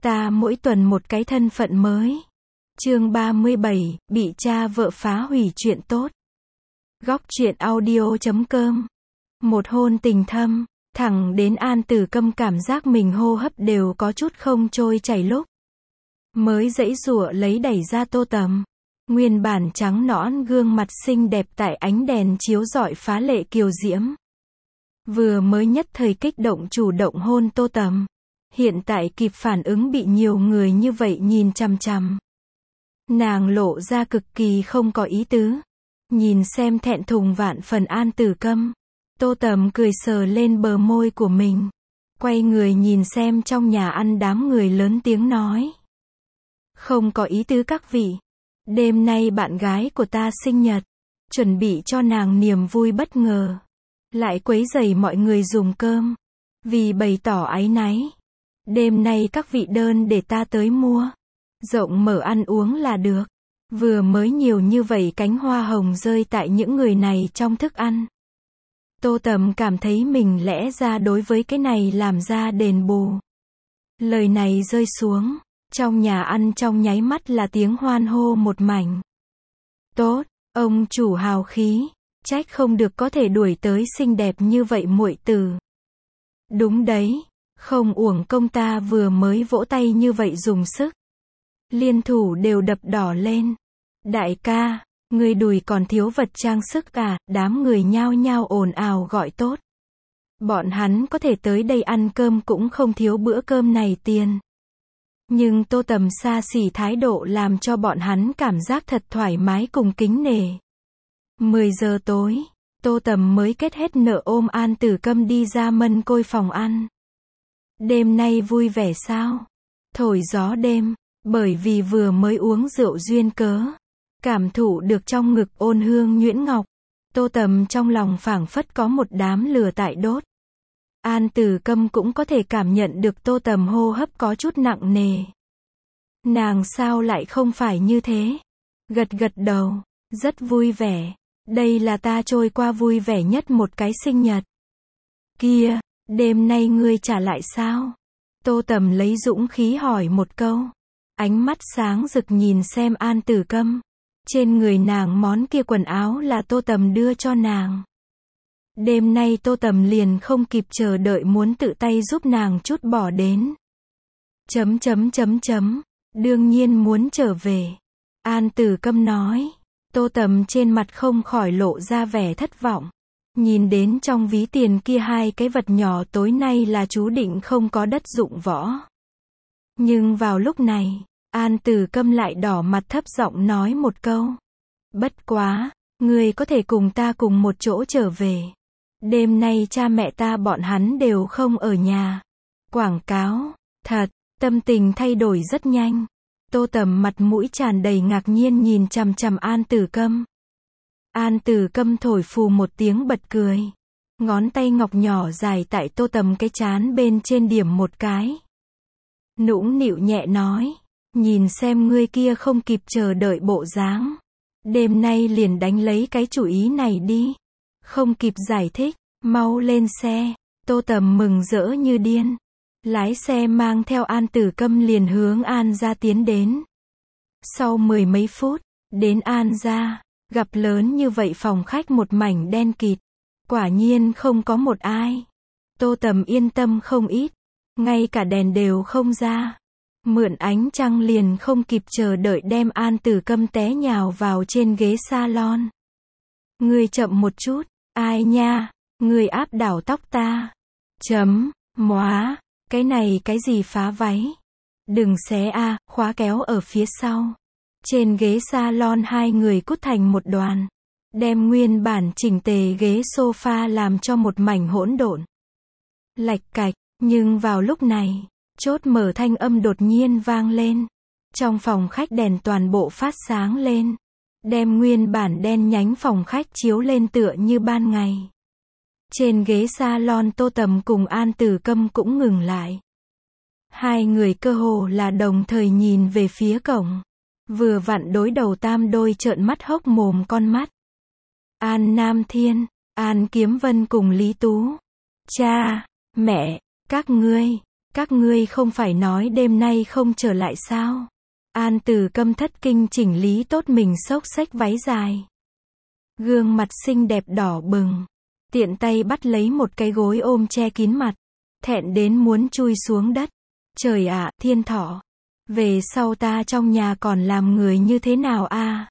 Ta mỗi tuần một cái thân phận mới. Chương 37, bị cha vợ phá hủy chuyện tốt. Góc truyện audio.com. Một hôn tình thâm, thẳng đến An Tử Câm cảm giác mình hô hấp đều có chút không trôi chảy lúc mới giãy giụa lấy đẩy ra Tô Tầm. Nguyên bản trắng nõn gương mặt xinh đẹp tại ánh đèn chiếu rọi phá lệ kiều diễm. Vừa mới nhất thời kích động chủ động hôn Tô Tầm. Hiện tại kịp phản ứng bị nhiều người như vậy nhìn chằm chằm. Nàng lộ ra cực kỳ không có ý tứ. Nhìn xem thẹn thùng vạn phần An Tử Câm. Tô Tầm cười sờ lên bờ môi của mình. Quay người nhìn xem trong nhà ăn đám người lớn tiếng nói. Không có ý tứ các vị. Đêm nay bạn gái của ta sinh nhật. Chuẩn bị cho nàng niềm vui bất ngờ. Lại quấy rầy mọi người dùng cơm. Vì bày tỏ áy náy. Đêm nay các vị đơn để ta tới mua. Rộng mở ăn uống là được. Vừa mới nhiều như vậy cánh hoa hồng rơi tại những người này trong thức ăn. Tô Tầm cảm thấy mình lẽ ra đối với cái này làm ra đền bù. Lời này rơi xuống. Trong nhà ăn trong nháy mắt là tiếng hoan hô một mảnh. Tốt, ông chủ hào khí. Trách không được có thể đuổi tới xinh đẹp như vậy muội tử. Đúng đấy. Không uổng công ta vừa mới vỗ tay như vậy dùng sức. Liên thủ đều đập đỏ lên. Đại ca, người đùi còn thiếu vật trang sức à, đám người nhao nhao ồn ào gọi tốt. Bọn hắn có thể tới đây ăn cơm cũng không thiếu bữa cơm này tiền. Nhưng Tô Tầm xa xỉ thái độ làm cho bọn hắn cảm giác thật thoải mái cùng kính nể. 10 giờ tối, Tô Tầm mới kết hết nợ ôm An Tử Câm đi ra mân côi phòng ăn. Đêm nay vui vẻ sao? Thổi gió đêm, bởi vì vừa mới uống rượu duyên cớ. Cảm thụ được trong ngực ôn hương nhuyễn ngọc. Tô Tầm trong lòng phảng phất có một đám lửa tại đốt. An Tử Câm cũng có thể cảm nhận được Tô Tầm hô hấp có chút nặng nề. Nàng sao lại không phải như thế? Gật gật đầu, rất vui vẻ. Đây là ta trôi qua vui vẻ nhất một cái sinh nhật. Kia, đêm nay ngươi trả lại sao? Tô Tầm lấy dũng khí hỏi một câu. Ánh mắt sáng rực nhìn xem An Tử Câm. Trên người nàng món kia quần áo là Tô Tầm đưa cho nàng. Đêm nay Tô Tầm liền không kịp chờ đợi muốn tự tay giúp nàng chút bỏ đến. Đương nhiên muốn trở về. An Tử Câm nói. Tô Tầm trên mặt không khỏi lộ ra vẻ thất vọng. Nhìn đến trong ví tiền kia hai cái vật nhỏ tối nay là chú định không có đất dụng võ. Nhưng vào lúc này, An Tử Câm lại đỏ mặt thấp giọng nói một câu. Bất quá, ngươi có thể cùng ta cùng một chỗ trở về. Đêm nay cha mẹ ta bọn hắn đều không ở nhà. Quảng cáo, thật, tâm tình thay đổi rất nhanh. Tô Tầm mặt mũi tràn đầy ngạc nhiên nhìn chằm chằm An Tử Câm. An Tử Câm thổi phù một tiếng bật cười. Ngón tay ngọc nhỏ dài tại Tô Tầm cái trán bên trên điểm một cái. Nũng nịu nhẹ nói. Nhìn xem ngươi kia không kịp chờ đợi bộ dáng. Đêm nay liền đánh lấy cái chủ ý này đi. Không kịp giải thích, mau lên xe. Tô Tầm mừng rỡ như điên. Lái xe mang theo An Tử Câm liền hướng An gia tiến đến. Sau 10 mấy phút, đến An gia, gặp lớn như vậy phòng khách một mảnh đen kịt. Quả nhiên không có một ai. Tô Tầm yên tâm không ít. Ngay cả đèn đều không ra. Mượn ánh trăng liền không kịp chờ đợi đem An Tử Câm té nhào vào trên ghế salon. Ngươi chậm một chút, ai nha, ngươi áp đảo tóc ta. Móa, cái này cái gì phá váy. Đừng xé a, khóa kéo ở phía sau. Trên ghế salon hai người cút thành một đoàn. Đem nguyên bản chỉnh tề ghế sofa làm cho một mảnh hỗn độn. Lạch cạch, nhưng vào lúc này, chốt mở thanh âm đột nhiên vang lên. Trong phòng khách đèn toàn bộ phát sáng lên. Đem nguyên bản đen nhánh phòng khách chiếu lên tựa như ban ngày. Trên ghế salon Tô Tầm cùng An Tử Câm cũng ngừng lại. Hai người cơ hồ là đồng thời nhìn về phía cổng. Vừa vặn đối đầu tam đôi trợn mắt hốc mồm con mắt. An Nam Thiên, An Kiếm Vân cùng Lý Tú. Cha, mẹ, các ngươi. Các ngươi không phải nói đêm nay không trở lại sao? An Tử Câm thất kinh chỉnh lý tốt mình xốc xách váy dài. Gương mặt xinh đẹp đỏ bừng. Tiện tay bắt lấy một cái gối ôm che kín mặt. Thẹn đến muốn chui xuống đất. Trời ạ, Thiên Thọ. Về sau ta trong nhà còn làm người như thế nào a?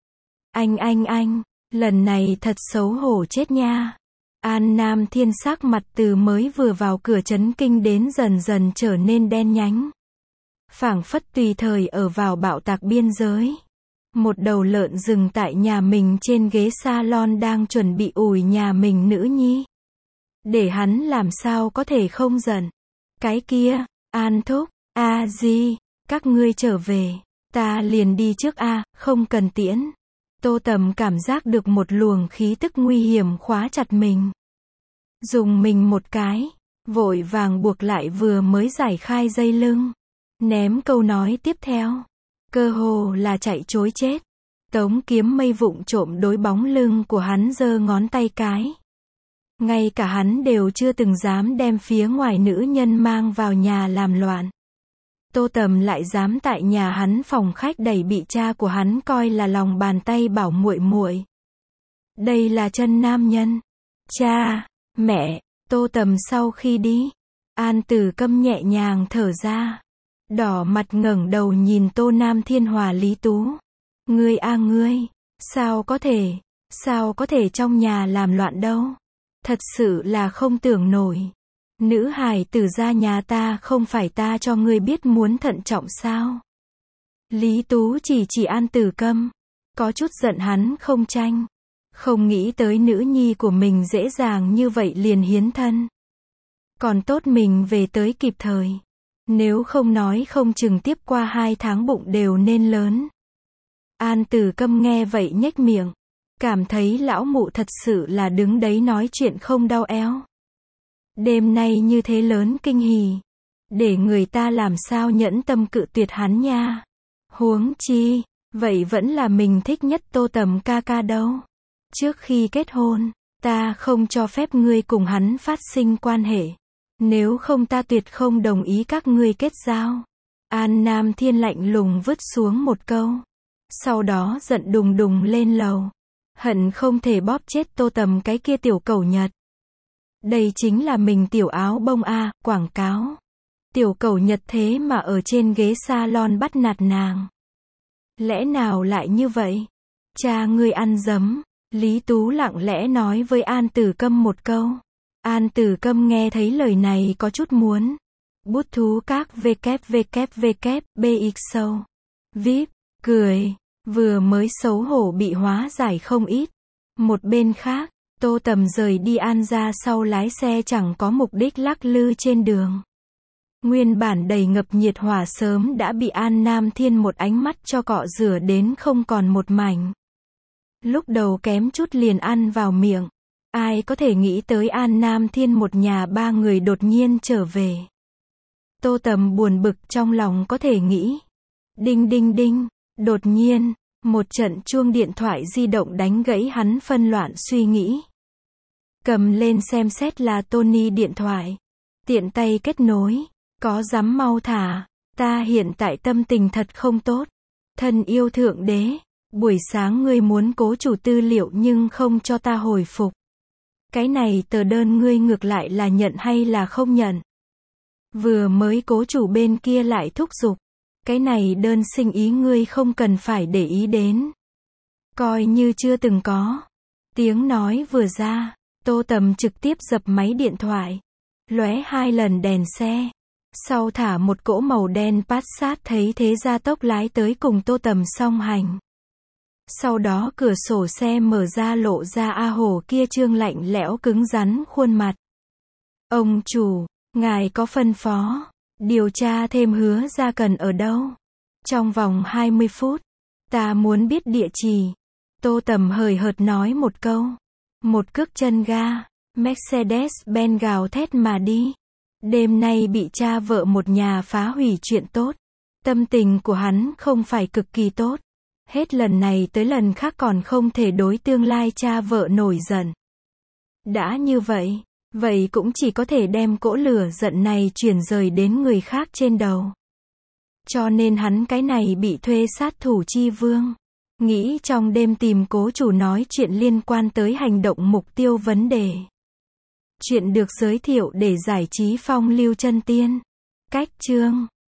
Anh, lần này thật xấu hổ chết nha. An Nam Thiên sắc mặt từ mới vừa vào cửa chấn kinh đến dần dần trở nên đen nhánh. Phảng phất tùy thời ở vào bạo tạc biên giới. Một đầu lợn rừng tại nhà mình trên ghế salon đang chuẩn bị ủi nhà mình nữ nhi. Để hắn làm sao có thể không giận. Cái kia, An thúc, a di, các ngươi trở về, ta liền đi trước a, không cần tiễn. Tô Tầm cảm giác được một luồng khí tức nguy hiểm khóa chặt mình. Dùng mình một cái, vội vàng buộc lại vừa mới giải khai dây lưng. Ném câu nói tiếp theo. Cơ hồ là chạy trối chết. Tống Kiếm Mây vụng trộm đối bóng lưng của hắn giơ ngón tay cái. Ngay cả hắn đều chưa từng dám đem phía ngoài nữ nhân mang vào nhà làm loạn. Tô Tầm lại dám tại nhà hắn phòng khách đẩy bị cha của hắn coi là lòng bàn tay bảo muội muội. Đây là chân nam nhân. Cha, mẹ, Tô Tầm sau khi đi, An Tử Câm nhẹ nhàng thở ra. Đỏ mặt ngẩng đầu nhìn Tô Nam Thiên Hòa Lý Tú. Ngươi a ngươi, sao có thể trong nhà làm loạn đâu. Thật sự là không tưởng nổi. Nữ hài tử ra nhà ta không phải ta cho ngươi biết muốn thận trọng sao. Lý Tú chỉ An Tử Câm. Có chút giận hắn không tranh. Không nghĩ tới nữ nhi của mình dễ dàng như vậy liền hiến thân. Còn tốt mình về tới kịp thời. Nếu không nói không chừng tiếp qua 2 tháng bụng đều nên lớn. An Tử Câm nghe vậy nhếch miệng. Cảm thấy lão mụ thật sự là đứng đấy nói chuyện không đau éo. Đêm nay như thế lớn kinh hỉ. Để người ta làm sao nhẫn tâm cự tuyệt hắn nha. Huống chi, vậy vẫn là mình thích nhất Tô Tầm ca ca đâu. Trước khi kết hôn, ta không cho phép ngươi cùng hắn phát sinh quan hệ. Nếu không ta tuyệt không đồng ý các ngươi kết giao. An Nam Thiên lạnh lùng vứt xuống một câu. Sau đó giận đùng đùng lên lầu. Hận không thể bóp chết Tô Tầm cái kia tiểu cẩu Nhật. Đây chính là mình tiểu áo bông a, quảng cáo. Tiểu cẩu Nhật thế mà ở trên ghế salon bắt nạt nàng. Lẽ nào lại như vậy? Cha ngươi ăn dấm. Lý Tú lặng lẽ nói với An Tử Câm một câu. An Tử Câm nghe thấy lời này có chút muốn. Bút thú các www.bx VIP, cười, vừa mới xấu hổ bị hóa giải không ít. Một bên khác, Tô Tầm rời đi An ra sau lái xe chẳng có mục đích lắc lư trên đường. Nguyên bản đầy ngập nhiệt hỏa sớm đã bị An Nam Thiên một ánh mắt cho cọ rửa đến không còn một mảnh. Lúc đầu kém chút liền ăn vào miệng. Ai có thể nghĩ tới An Nam Thiên một nhà 3 người đột nhiên trở về. Tô Tầm buồn bực trong lòng có thể nghĩ. Đinh đinh đinh, đột nhiên, một trận chuông điện thoại di động đánh gãy hắn phân loạn suy nghĩ. Cầm lên xem xét là Tony điện thoại. Tiện tay kết nối, có dám mau thả, ta hiện tại tâm tình thật không tốt. Thân yêu Thượng Đế, buổi sáng ngươi muốn cố chủ tư liệu nhưng không cho ta hồi phục. Cái này tờ đơn ngươi ngược lại là nhận hay là không nhận? Vừa mới cố chủ bên kia lại thúc giục. Cái này đơn sinh ý ngươi không cần phải để ý đến. Coi như chưa từng có. Tiếng nói vừa ra, Tô Tầm trực tiếp dập máy điện thoại. Lóe 2 lần đèn xe. Sau thả một cỗ màu đen Passat thấy thế gia tốc lái tới cùng Tô Tầm song hành. Sau đó cửa sổ xe mở ra lộ ra A Hổ kia trương lạnh lẽo cứng rắn khuôn mặt. Ông chủ, ngài có phân phó, điều tra thêm Hứa Gia Cần ở đâu? Trong vòng 20 phút, ta muốn biết địa chỉ. Tô Tầm hời hợt nói một câu. Một cước chân ga, Mercedes-Benz gào thét mà đi. Đêm nay bị cha vợ một nhà phá hủy chuyện tốt. Tâm tình của hắn không phải cực kỳ tốt. Hết lần này tới lần khác còn không thể đối tương lai cha vợ nổi giận. Đã như vậy, Vậy cũng chỉ có thể đem cỗ lửa giận này chuyển rời đến người khác trên đầu. Cho nên hắn cái này bị thuê sát thủ chi vương. Nghĩ trong đêm tìm cố chủ nói chuyện liên quan tới hành động mục tiêu vấn đề. Chuyện được giới thiệu để giải trí phong lưu chân tiên. Cách chương